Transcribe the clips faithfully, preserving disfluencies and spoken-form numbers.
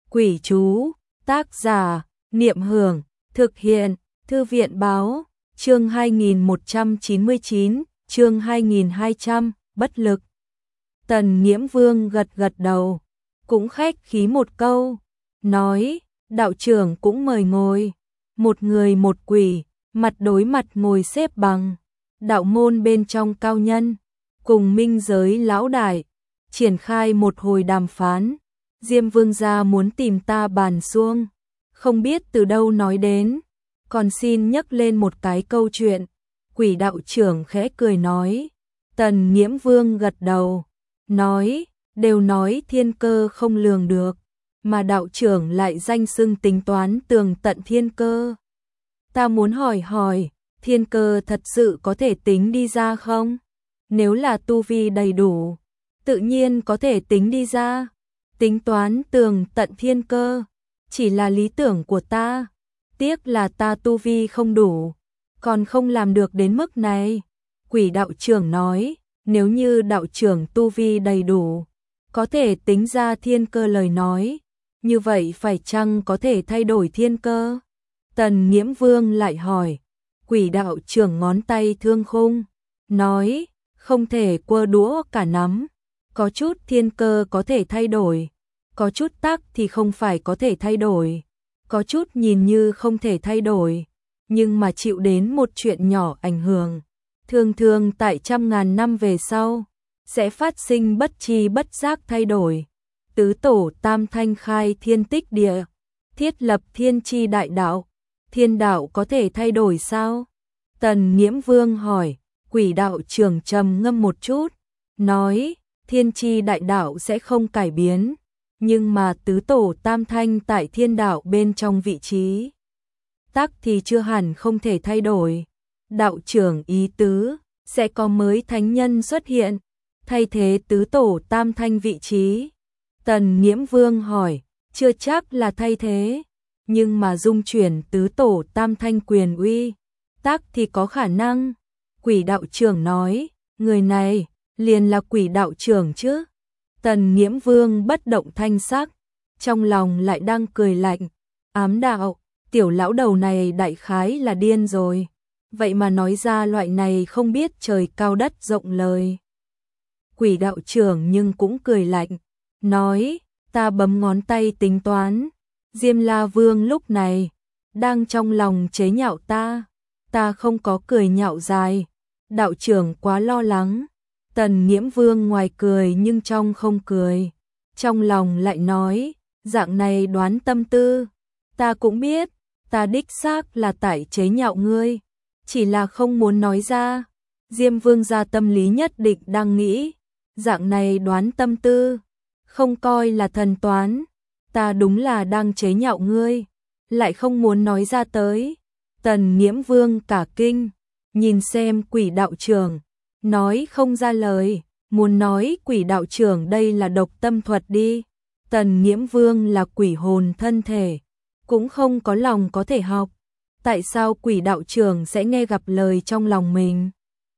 Quỷ chú, tác giả, Niệm Hưởng, thực hiện, Thư viện báo, chương hai nghìn một trăm chín mươi chín, chương hai nghìn hai trăm, bất lực. Tần Nghiễm Vương gật gật đầu, cũng khách khí một câu, nói, đạo trưởng cũng mời ngồi, một người một quỷ, mặt đối mặt ngồi xếp bằng, đạo môn bên trong cao nhân, cùng minh giới lão đại, triển khai một hồi đàm phán. Diêm Vương gia muốn tìm ta bàn xuông, không biết từ đâu nói đến, còn xin nhắc lên một cái câu chuyện. Quỷ đạo trưởng khẽ cười nói. Tần Nghiễm Vương gật đầu, nói, đều nói thiên cơ không lường được, mà đạo trưởng lại danh xưng tính toán tường tận thiên cơ. Ta muốn hỏi hỏi, thiên cơ thật sự có thể tính đi ra không? Nếu là tu vi đầy đủ, tự nhiên có thể tính đi ra. Tính toán tường tận thiên cơ, chỉ là lý tưởng của ta, tiếc là ta tu vi không đủ, còn không làm được đến mức này. Quỷ đạo trưởng nói, nếu như đạo trưởng tu vi đầy đủ, có thể tính ra thiên cơ lời nói, như vậy phải chăng có thể thay đổi thiên cơ? Tần Nghiễm Vương lại hỏi. Quỷ đạo trưởng ngón tay thương khung, nói, không thể quơ đũa cả nắm. Có chút thiên cơ có thể thay đổi, có chút tắc thì không phải có thể thay đổi, có chút nhìn như không thể thay đổi, nhưng mà chịu đến một chuyện nhỏ ảnh hưởng, thường thường tại trăm ngàn năm về sau, sẽ phát sinh bất tri bất giác thay đổi. Tứ tổ tam thanh khai thiên tích địa, thiết lập thiên chi đại đạo, thiên đạo có thể thay đổi sao? Tần Nghiễm Vương hỏi. Quỷ đạo trưởng trầm ngâm một chút, nói, thiên chi đại đạo sẽ không cải biến, nhưng mà tứ tổ tam thanh tại thiên đạo bên trong vị trí tắc thì chưa hẳn không thể thay đổi. Đạo trưởng ý tứ, sẽ có mới thánh nhân xuất hiện, thay thế tứ tổ tam thanh vị trí. Tần Nghiễm Vương hỏi, chưa chắc là thay thế, nhưng mà dung chuyển tứ tổ tam thanh quyền uy, tắc thì có khả năng. Quỷ đạo trưởng nói, người này, liền là quỷ đạo trưởng chứ. Tần Nghiễm Vương bất động thanh sắc, trong lòng lại đang cười lạnh, ám đạo, tiểu lão đầu này đại khái là điên rồi, vậy mà nói ra loại này không biết trời cao đất rộng lời. Quỷ đạo trưởng nhưng cũng cười lạnh, nói, ta bấm ngón tay tính toán, Diêm La Vương lúc này, đang trong lòng chế nhạo ta, ta không có cười nhạo dài, đạo trưởng quá lo lắng. Tần Nghiễm Vương ngoài cười nhưng trong không cười, trong lòng lại nói, dạng này đoán tâm tư, ta cũng biết, ta đích xác là tại chế nhạo ngươi, chỉ là không muốn nói ra. Diêm Vương gia tâm lý nhất định đang nghĩ, dạng này đoán tâm tư, không coi là thần toán, ta đúng là đang chế nhạo ngươi, lại không muốn nói ra tới. Tần Nghiễm Vương cả kinh, nhìn xem quỷ đạo trưởng, nói không ra lời, muốn nói quỷ đạo trưởng đây là độc tâm thuật đi. Tần Nghiễm Vương là quỷ hồn thân thể, cũng không có lòng có thể học, tại sao quỷ đạo trưởng sẽ nghe gặp lời trong lòng mình?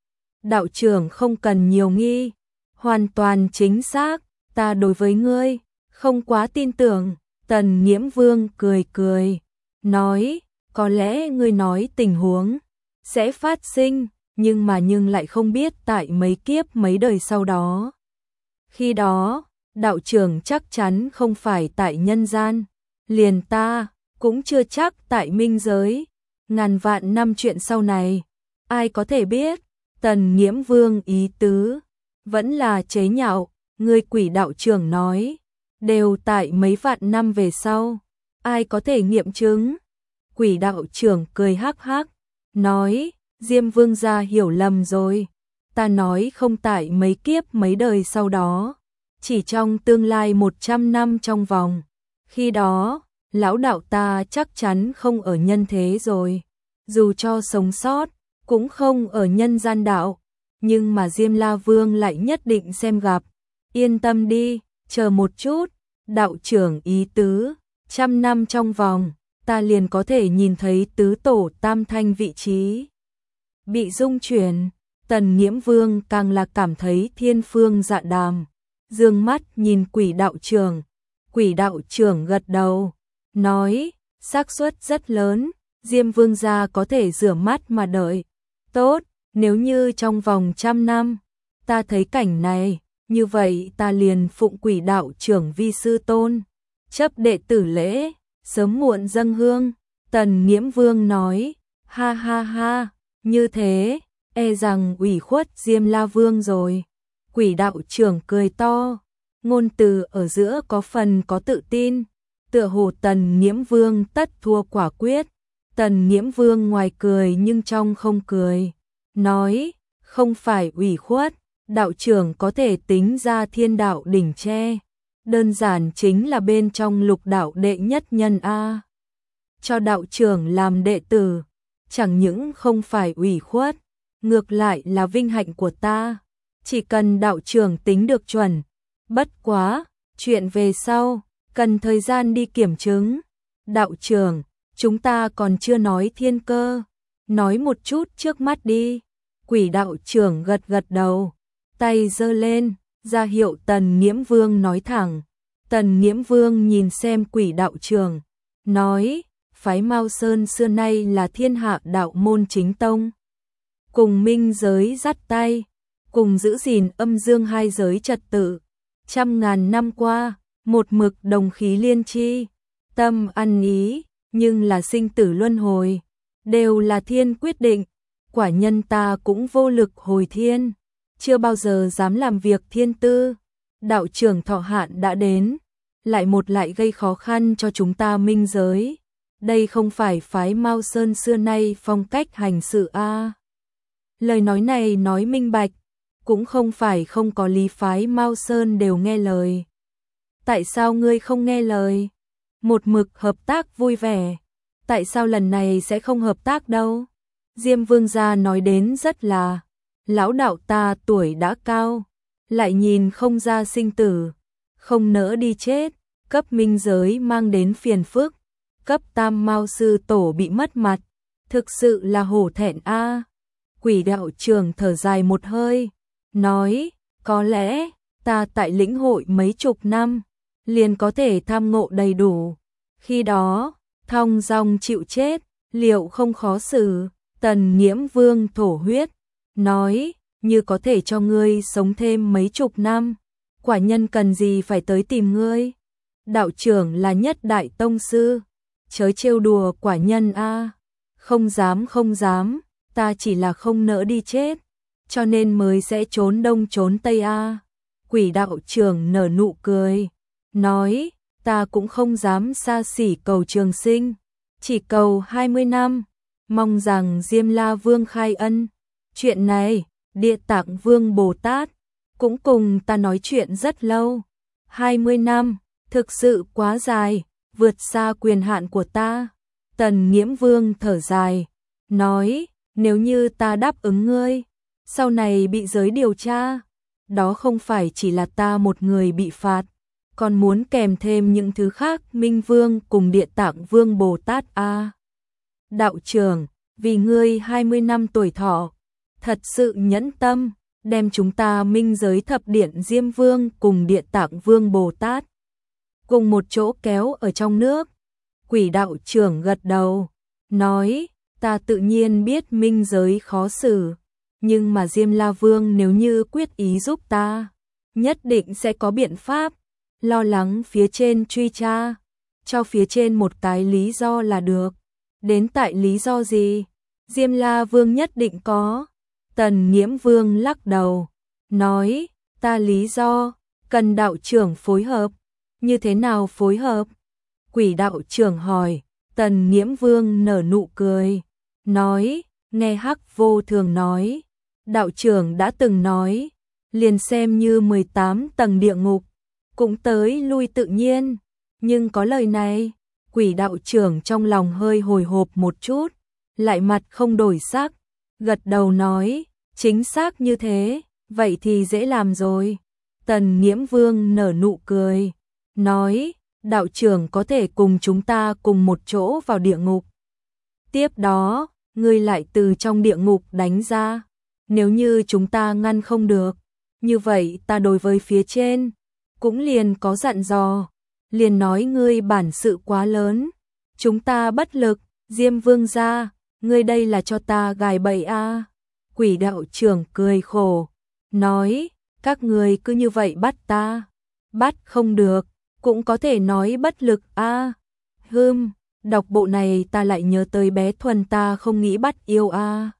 Đạo trưởng không cần nhiều nghi, hoàn toàn chính xác, ta đối với ngươi, không quá tin tưởng. Tần Nghiễm Vương cười cười, nói, có lẽ ngươi nói tình huống sẽ phát sinh, nhưng mà nhưng lại không biết tại mấy kiếp mấy đời sau đó. Khi đó, đạo trưởng chắc chắn không phải tại nhân gian, liền ta cũng chưa chắc tại minh giới, ngàn vạn năm chuyện sau này, ai có thể biết? Tần Nghiễm Vương ý tứ, vẫn là chế nhạo, người quỷ đạo trưởng nói, đều tại mấy vạn năm về sau, ai có thể nghiệm chứng? Quỷ đạo trưởng cười hắc hắc, nói, Diêm Vương gia hiểu lầm rồi, ta nói không tại mấy kiếp mấy đời sau đó, chỉ trong tương lai một trăm năm trong vòng, khi đó, lão đạo ta chắc chắn không ở nhân thế rồi, dù cho sống sót, cũng không ở nhân gian đạo, nhưng mà Diêm La Vương lại nhất định xem gặp, yên tâm đi, chờ một chút, đạo trưởng ý tứ, trăm năm trong vòng, ta liền có thể nhìn thấy tứ tổ tam thanh vị trí bị dung chuyển. Tần Nghiễm Vương càng là cảm thấy thiên phương dạ đàm, dương mắt nhìn quỷ đạo trưởng. Quỷ đạo trưởng gật đầu, nói, xác suất rất lớn, Diêm Vương gia có thể rửa mắt mà đợi. Tốt, nếu như trong vòng trăm năm, ta thấy cảnh này, như vậy ta liền phụng quỷ đạo trưởng vi sư tôn, chấp đệ tử lễ, sớm muộn dâng hương. Tần Nghiễm Vương nói, ha ha ha, như thế, e rằng ủy khuất Diêm La Vương rồi. Quỷ đạo trưởng cười to, ngôn từ ở giữa có phần có tự tin, tựa hồ Tần Nghiễm Vương tất thua quả quyết. Tần Nghiễm Vương ngoài cười nhưng trong không cười, nói, không phải ủy khuất, đạo trưởng có thể tính ra thiên đạo đỉnh tre, đơn giản chính là bên trong lục đạo đệ nhất nhân a. Cho đạo trưởng làm đệ tử, chẳng những không phải ủy khuất, ngược lại là vinh hạnh của ta, chỉ cần đạo trưởng tính được chuẩn. Bất quá, chuyện về sau, cần thời gian đi kiểm chứng. Đạo trưởng, chúng ta còn chưa nói thiên cơ, nói một chút trước mắt đi. Quỷ đạo trưởng gật gật đầu, tay giơ lên, ra hiệu Tần Nghiễm Vương nói thẳng. Tần Nghiễm Vương nhìn xem quỷ đạo trưởng, nói, phái Mao Sơn xưa nay là thiên hạ đạo môn chính tông, cùng minh giới dắt tay, cùng giữ gìn âm dương hai giới trật tự, trăm ngàn năm qua, một mực đồng khí liên chi, tâm ăn ý, nhưng là sinh tử luân hồi, đều là thiên quyết định, quả nhân ta cũng vô lực hồi thiên, chưa bao giờ dám làm việc thiên tư. Đạo trưởng thọ hạn đã đến, lại một lại gây khó khăn cho chúng ta minh giới. Đây không phải phái Mao Sơn xưa nay phong cách hành sự a. À. Lời nói này nói minh bạch, cũng không phải không có lý phái Mao Sơn đều nghe lời. Tại sao ngươi không nghe lời? Một mực hợp tác vui vẻ, tại sao lần này sẽ không hợp tác đâu? Diêm Vương gia nói đến rất là, lão đạo ta tuổi đã cao, lại nhìn không ra sinh tử, không nỡ đi chết, cấp minh giới mang đến phiền phức, cấp tam Mao sư tổ bị mất mặt, thực sự là hổ thẹn a. À. Quỷ đạo trưởng thở dài một hơi, nói, có lẽ ta tại lĩnh hội mấy chục năm, liền có thể tham ngộ đầy đủ, khi đó, thong dong chịu chết, liệu không khó xử. Tần Nghiễm Vương thổ huyết, nói, như có thể cho ngươi sống thêm mấy chục năm, quả nhân cần gì phải tới tìm ngươi. Đạo trưởng là nhất đại tông sư, chớ trêu đùa quả nhân a. À. Không dám không dám, ta chỉ là không nỡ đi chết, cho nên mới sẽ trốn đông trốn tây a. À. Quỷ đạo trưởng nở nụ cười, nói, ta cũng không dám xa xỉ cầu trường sinh, chỉ cầu hai mươi năm, mong rằng Diêm La Vương khai ân. Chuyện này, Địa Tạng Vương Bồ Tát cũng cùng ta nói chuyện rất lâu, hai mươi năm, thực sự quá dài, vượt xa quyền hạn của ta. Tần Nghiễm Vương thở dài, nói, nếu như ta đáp ứng ngươi, sau này bị giới điều tra, đó không phải chỉ là ta một người bị phạt, còn muốn kèm thêm những thứ khác Minh Vương cùng Địa Tạng Vương Bồ Tát a. À. Đạo trưởng, vì ngươi hai mươi năm tuổi thọ, thật sự nhẫn tâm, đem chúng ta minh giới thập điện Diêm Vương cùng Địa Tạng Vương Bồ Tát cùng một chỗ kéo ở trong nước. Quỷ đạo trưởng gật đầu, nói, ta tự nhiên biết minh giới khó xử, nhưng mà Diêm La Vương nếu như quyết ý giúp ta, nhất định sẽ có biện pháp. Lo lắng phía trên truy tra, cho phía trên một cái lý do là được. Đến tại lý do gì? Diêm La Vương nhất định có. Tần Nghiễm Vương lắc đầu, nói, ta lý do, cần đạo trưởng phối hợp. Như thế nào phối hợp? Quỷ đạo trưởng hỏi. Tần Nghiễm Vương nở nụ cười, nói, nghe Hắc Vô Thường nói, đạo trưởng đã từng nói, liền xem như mười tám tầng địa ngục, cũng tới lui tự nhiên. Nhưng có lời này, quỷ đạo trưởng trong lòng hơi hồi hộp một chút, lại mặt không đổi sắc, gật đầu nói, chính xác như thế, vậy thì dễ làm rồi. Tần Nghiễm Vương nở nụ cười, nói, đạo trưởng có thể cùng chúng ta cùng một chỗ vào địa ngục. Tiếp đó, ngươi lại từ trong địa ngục đánh ra. Nếu như chúng ta ngăn không được, như vậy ta đối với phía trên cũng liền có dặn dò, liền nói ngươi bản sự quá lớn, chúng ta bất lực, Diêm Vương gia, ngươi đây là cho ta gài bẫy a. À. Quỷ đạo trưởng cười khổ, nói, các ngươi cứ như vậy bắt ta, bắt không được, cũng có thể nói bất lực a. À. Hừm, đọc bộ này ta lại nhớ tới bé Thuần ta không nghĩ bắt yêu a. À.